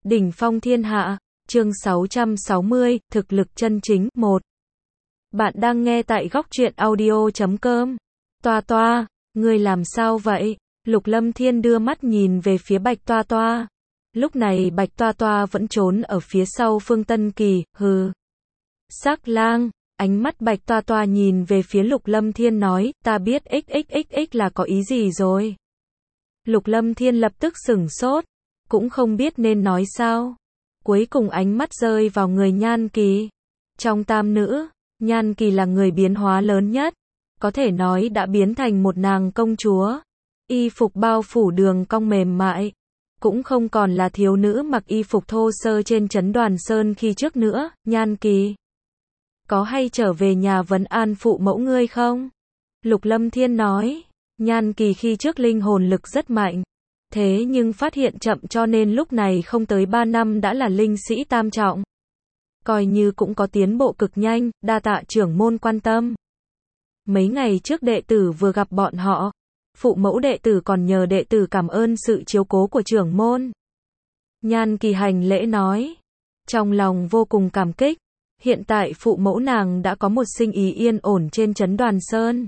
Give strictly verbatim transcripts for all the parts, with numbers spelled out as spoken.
Đỉnh phong thiên hạ, chương sáu trăm sáu mươi, thực lực chân chính, một. Bạn đang nghe tại góc truyện audio chấm com. Toa toa, ngươi làm sao vậy? Lục Lâm Thiên đưa mắt nhìn về phía Bạch Toa Toa. Lúc này Bạch Toa Toa vẫn trốn ở phía sau Phương Tân Kỳ, hừ. Sắc lang, ánh mắt Bạch Toa Toa nhìn về phía Lục Lâm Thiên nói, ta biết xxxx là có ý gì rồi. Lục Lâm Thiên lập tức sửng sốt, cũng không biết nên nói sao. Cuối cùng ánh mắt rơi vào người Nhan Kỳ. Trong tam nữ, Nhan Kỳ là người biến hóa lớn nhất, có thể nói đã biến thành một nàng công chúa. Y phục bao phủ đường cong mềm mại, cũng không còn là thiếu nữ mặc y phục thô sơ trên trấn Đoàn Sơn khi trước nữa. Nhan Kỳ, có hay trở về nhà vấn an phụ mẫu ngươi không? Lục Lâm Thiên nói. Nhan Kỳ khi trước linh hồn lực rất mạnh, thế nhưng phát hiện chậm cho nên lúc này không tới ba năm đã là linh sĩ tam trọng. Coi như cũng có tiến bộ cực nhanh, đa tạ trưởng môn quan tâm. Mấy ngày trước đệ tử vừa gặp bọn họ, phụ mẫu đệ tử còn nhờ đệ tử cảm ơn sự chiếu cố của trưởng môn. Nhan Kỳ hành lễ nói, trong lòng vô cùng cảm kích, hiện tại phụ mẫu nàng đã có một sinh ý yên ổn trên trấn Đoàn Sơn.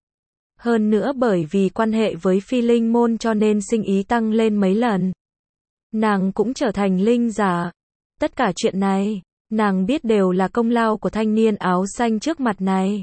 Hơn nữa bởi vì quan hệ với Phi Linh môn cho nên sinh ý tăng lên mấy lần. Nàng cũng trở thành linh giả. Tất cả chuyện này, nàng biết đều là công lao của thanh niên áo xanh trước mặt này.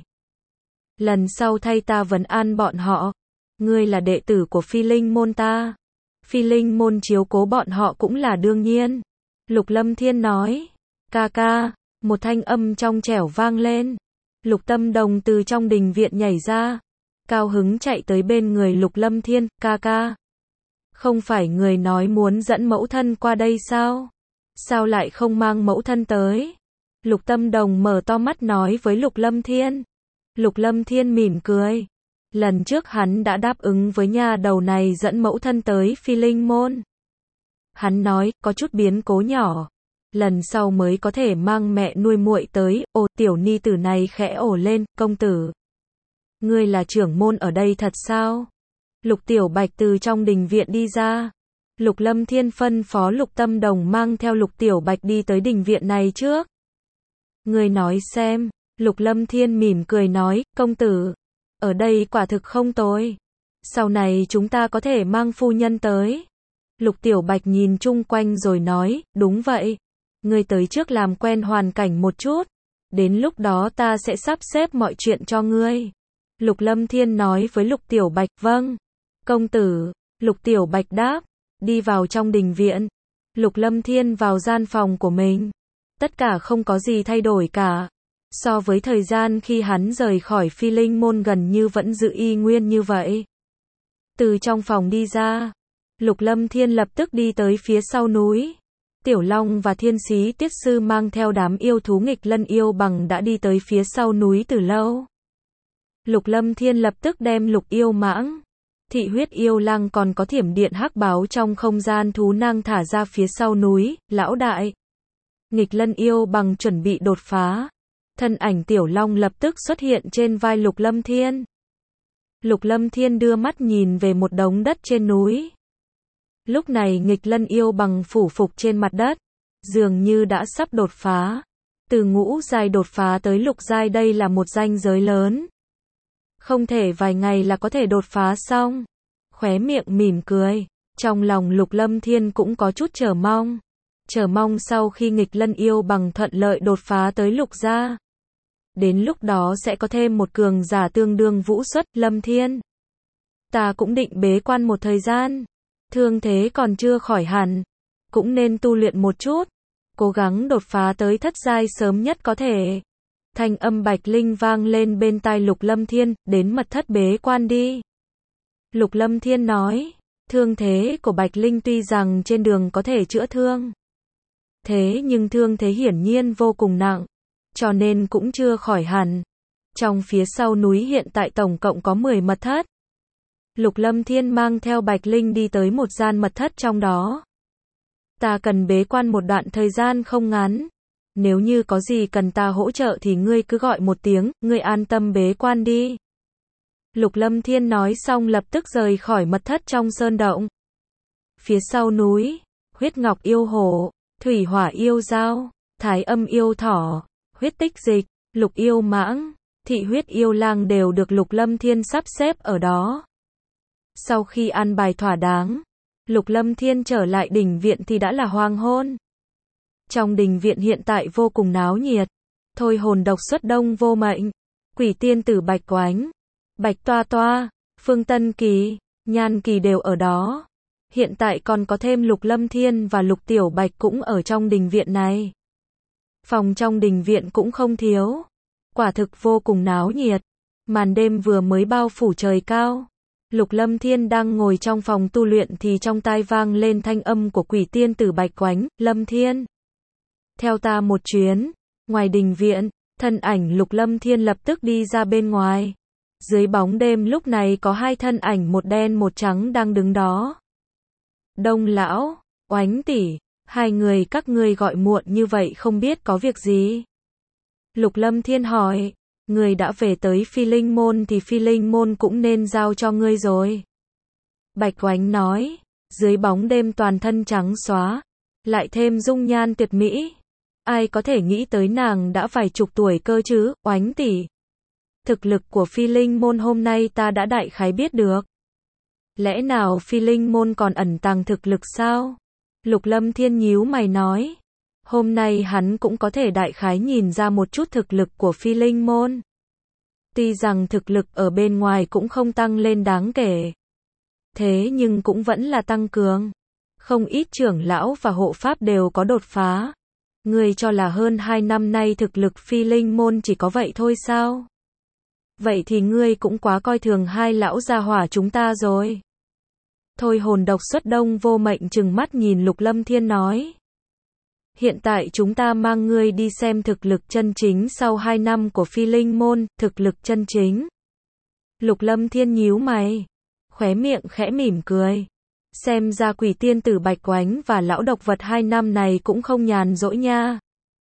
Lần sau thay ta vấn an bọn họ, ngươi là đệ tử của Phi Linh môn ta. Phi Linh môn chiếu cố bọn họ cũng là đương nhiên. Lục Lâm Thiên nói, ca ca, một thanh âm trong trẻo vang lên. Lục Tâm Đồng từ trong đình viện nhảy ra, cao hứng chạy tới bên người Lục Lâm Thiên, ca ca. Không phải người nói muốn dẫn mẫu thân qua đây sao? Sao lại không mang mẫu thân tới? Lục Tâm Đồng mở to mắt nói với Lục Lâm Thiên. Lục Lâm Thiên mỉm cười. Lần trước hắn đã đáp ứng với nha đầu này dẫn mẫu thân tới Phi Linh môn. Hắn nói, có chút biến cố nhỏ, lần sau mới có thể mang mẹ nuôi muội tới. Ô, tiểu ni tử này khẽ ồ lên, công tử. Ngươi là trưởng môn ở đây thật sao? Lục Tiểu Bạch từ trong đình viện đi ra. Lục Lâm Thiên phân phó Lục Tâm Đồng mang theo Lục Tiểu Bạch đi tới đình viện này trước. Ngươi nói xem. Lục Lâm Thiên mỉm cười nói, công tử, ở đây quả thực không tồi. Sau này chúng ta có thể mang phu nhân tới. Lục Tiểu Bạch nhìn chung quanh rồi nói, đúng vậy. Ngươi tới trước làm quen hoàn cảnh một chút. Đến lúc đó ta sẽ sắp xếp mọi chuyện cho ngươi. Lục Lâm Thiên nói với Lục Tiểu Bạch, vâng, công tử. Lục Tiểu Bạch đáp, đi vào trong đình viện. Lục Lâm Thiên vào gian phòng của mình. Tất cả không có gì thay đổi cả. So với thời gian khi hắn rời khỏi Phi Linh môn gần như vẫn giữ y nguyên như vậy. Từ trong phòng đi ra, Lục Lâm Thiên lập tức đi tới phía sau núi. Tiểu Long và Thiên Sĩ Tiết Sư mang theo đám yêu thú nghịch lân yêu bằng đã đi tới phía sau núi từ lâu. Lục Lâm Thiên lập tức đem Lục Yêu Mãng, Thị Huyết Yêu Lang còn có Thiểm Điện Hắc Báo trong không gian thú năng thả ra phía sau núi. Lão đại, nghịch lân yêu bằng chuẩn bị đột phá. Thân ảnh Tiểu Long lập tức xuất hiện trên vai Lục Lâm Thiên. Lục Lâm Thiên đưa mắt nhìn về một đống đất trên núi. Lúc này nghịch lân yêu bằng phủ phục trên mặt đất, dường như đã sắp đột phá. Từ ngũ giai đột phá tới lục giai đây là một ranh giới lớn. Không thể vài ngày là có thể đột phá xong. Khóe miệng mỉm cười, trong lòng Lục Lâm Thiên cũng có chút chờ mong. Chờ mong sau khi nghịch lân yêu bằng thuận lợi đột phá tới lục gia. Đến lúc đó sẽ có thêm một cường giả tương đương vũ xuất. Lâm Thiên, ta cũng định bế quan một thời gian. Thương thế còn chưa khỏi hẳn, cũng nên tu luyện một chút, cố gắng đột phá tới thất giai sớm nhất có thể. Thanh âm Bạch Linh vang lên bên tai Lục Lâm Thiên, đến mật thất bế quan đi. Lục Lâm Thiên nói, thương thế của Bạch Linh tuy rằng trên đường có thể chữa thương, thế nhưng thương thế hiển nhiên vô cùng nặng, cho nên cũng chưa khỏi hẳn. Trong phía sau núi hiện tại tổng cộng có mười mật thất. Lục Lâm Thiên mang theo Bạch Linh đi tới một gian mật thất trong đó. Ta cần bế quan một đoạn thời gian không ngắn. Nếu như có gì cần ta hỗ trợ thì ngươi cứ gọi một tiếng, ngươi an tâm bế quan đi. Lục Lâm Thiên nói xong lập tức rời khỏi mật thất trong sơn động. Phía sau núi, huyết ngọc yêu hổ, thủy hỏa yêu dao, thái âm yêu thỏ, huyết tích dịch, lục yêu mãng, thị huyết yêu lang đều được Lục Lâm Thiên sắp xếp ở đó. Sau khi an bài thỏa đáng, Lục Lâm Thiên trở lại đình viện thì đã là hoàng hôn. Trong đình viện hiện tại vô cùng náo nhiệt. Thôi hồn độc xuất đông vô mệnh, quỷ tiên tử Bạch Oánh, Bạch Toa Toa, Phương Tân Kỳ, Nhan Kỳ đều ở đó. Hiện tại còn có thêm Lục Lâm Thiên và Lục Tiểu Bạch cũng ở trong đình viện này. Phòng trong đình viện cũng không thiếu. Quả thực vô cùng náo nhiệt. Màn đêm vừa mới bao phủ trời cao. Lục Lâm Thiên đang ngồi trong phòng tu luyện thì trong tai vang lên thanh âm của quỷ tiên tử Bạch Oánh, Lâm Thiên. Theo ta một chuyến. Ngoài đình viện, thân ảnh Lục Lâm Thiên lập tức đi ra bên ngoài. Dưới bóng đêm lúc này có hai thân ảnh một đen một trắng đang đứng đó. Đông lão, Oánh tỷ, hai người các ngươi gọi muộn như vậy không biết có việc gì? Lục Lâm Thiên hỏi, người đã về tới Phi Linh Môn thì Phi Linh Môn cũng nên giao cho ngươi rồi. Bạch Oánh nói, dưới bóng đêm toàn thân trắng xóa, lại thêm dung nhan tuyệt mỹ. Ai có thể nghĩ tới nàng đã vài chục tuổi cơ chứ, Oánh tỷ. Thực lực của Phi Linh Môn hôm nay ta đã đại khái biết được. Lẽ nào Phi Linh Môn còn ẩn tàng thực lực sao? Lục Lâm Thiên nhíu mày nói. Hôm nay hắn cũng có thể đại khái nhìn ra một chút thực lực của Phi Linh Môn. Tuy rằng thực lực ở bên ngoài cũng không tăng lên đáng kể. Thế nhưng cũng vẫn là tăng cường. Không ít trưởng lão và hộ pháp đều có đột phá. Ngươi cho là hơn hai năm nay thực lực Phi Linh Môn chỉ có vậy thôi sao? Vậy thì ngươi cũng quá coi thường hai lão gia hỏa chúng ta rồi. Thôi hồn độc xuất đông vô mệnh trừng mắt nhìn Lục Lâm Thiên nói. Hiện tại chúng ta mang ngươi đi xem thực lực chân chính sau hai năm của Phi Linh Môn, thực lực chân chính. Lục Lâm Thiên nhíu mày, khóe miệng khẽ mỉm cười. Xem ra quỷ tiên tử Bạch Oánh và lão độc vật hai năm này cũng không nhàn rỗi nha.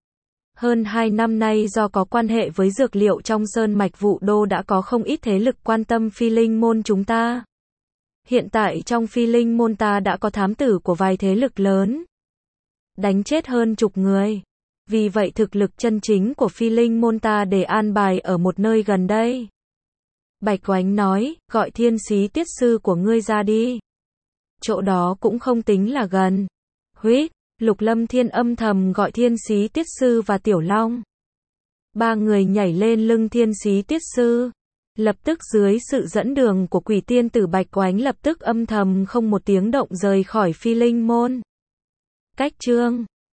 Hơn hai năm nay do có quan hệ với dược liệu trong sơn mạch Vũ Đô đã có không ít thế lực quan tâm Phi Linh Môn chúng ta. Hiện tại trong Phi Linh Môn ta đã có thám tử của vài thế lực lớn. Đánh chết hơn chục người. Vì vậy thực lực chân chính của Phi Linh Môn ta để an bài ở một nơi gần đây. Bạch Oánh nói, gọi Thiên Xí Tiết Sư của ngươi ra đi. Chỗ đó cũng không tính là gần. Huýt, Lục Lâm Thiên âm thầm gọi Thiên Xí Tiết Sư và Tiểu Long. Ba người nhảy lên lưng Thiên Xí Tiết Sư. Lập tức dưới sự dẫn đường của quỷ tiên tử Bạch Oánh lập tức âm thầm không một tiếng động rời khỏi Phi Linh Môn. Cách chương